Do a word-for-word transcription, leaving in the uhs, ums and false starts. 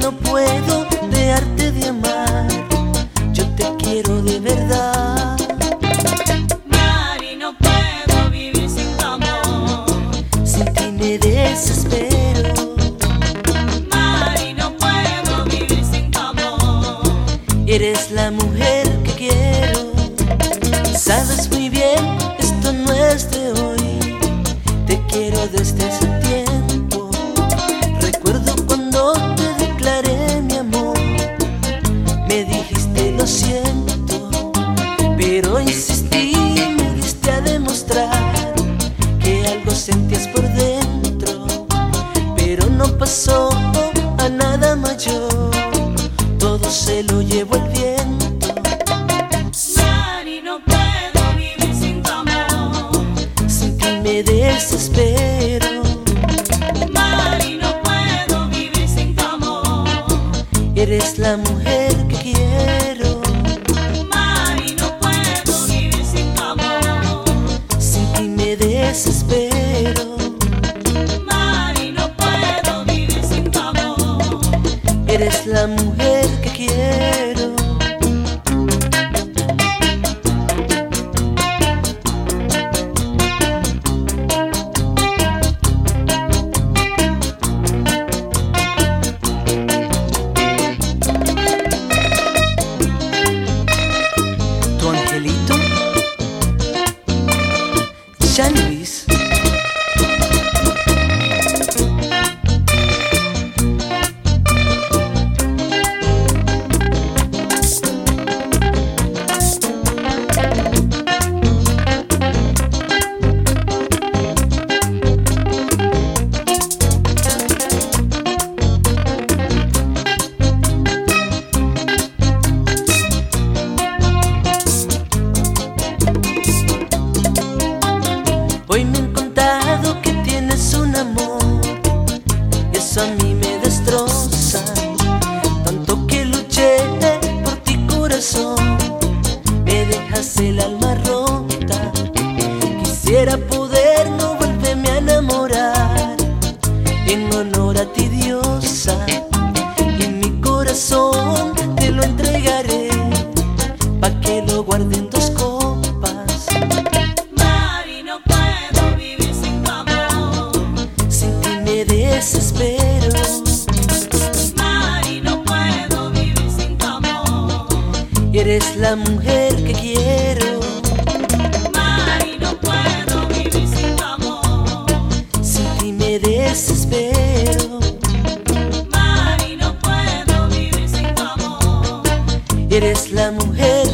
no puedo dejarte de amar. Yo te quiero de verdad. Mari, no puedo vivir sin tu amor. Sin ti me desespero. Mari, no puedo vivir sin tu amor. Eres la mujer que quiero. Sabes muy bien, esto no es de hoy. Te quiero desde ese tiempo. Recuerdo cuando te declaré mi amor. Me dijiste lo siento, pero insistí y me diste a demostrar que algo sentías por dentro. Pero no pasó a nada mayor, todo se lo llevó el viento. Mari, no puedo vivir sin tu amor. Sin ti me desespero. Mari, no puedo vivir sin tu amor. Eres la mujer que quiero. Mari, no puedo vivir sin tu amor. Sin ti me desespero. Mari, no puedo vivir sin tu amor. Eres la mujer que quiero. Tu angelito, Jean Luis. Hoy me han contado que tienes un amor, y eso a mí me destroza. Tanto que luché por ti, corazón, me dejas el alma rota. Quisiera poder no volverme a enamorar, en honor a ti, diosa. Y mi corazón te lo entregaré, pa' que lo guarden dos copas. Mari, no puedo vivir sin tu amor. Sin ti me desespero. Mari, no puedo vivir sin tu amor. Eres la mujer que quiero. Mari, no puedo vivir sin tu amor. Sin ti me desespero. Mari, no puedo vivir sin tu amor. Eres la mujer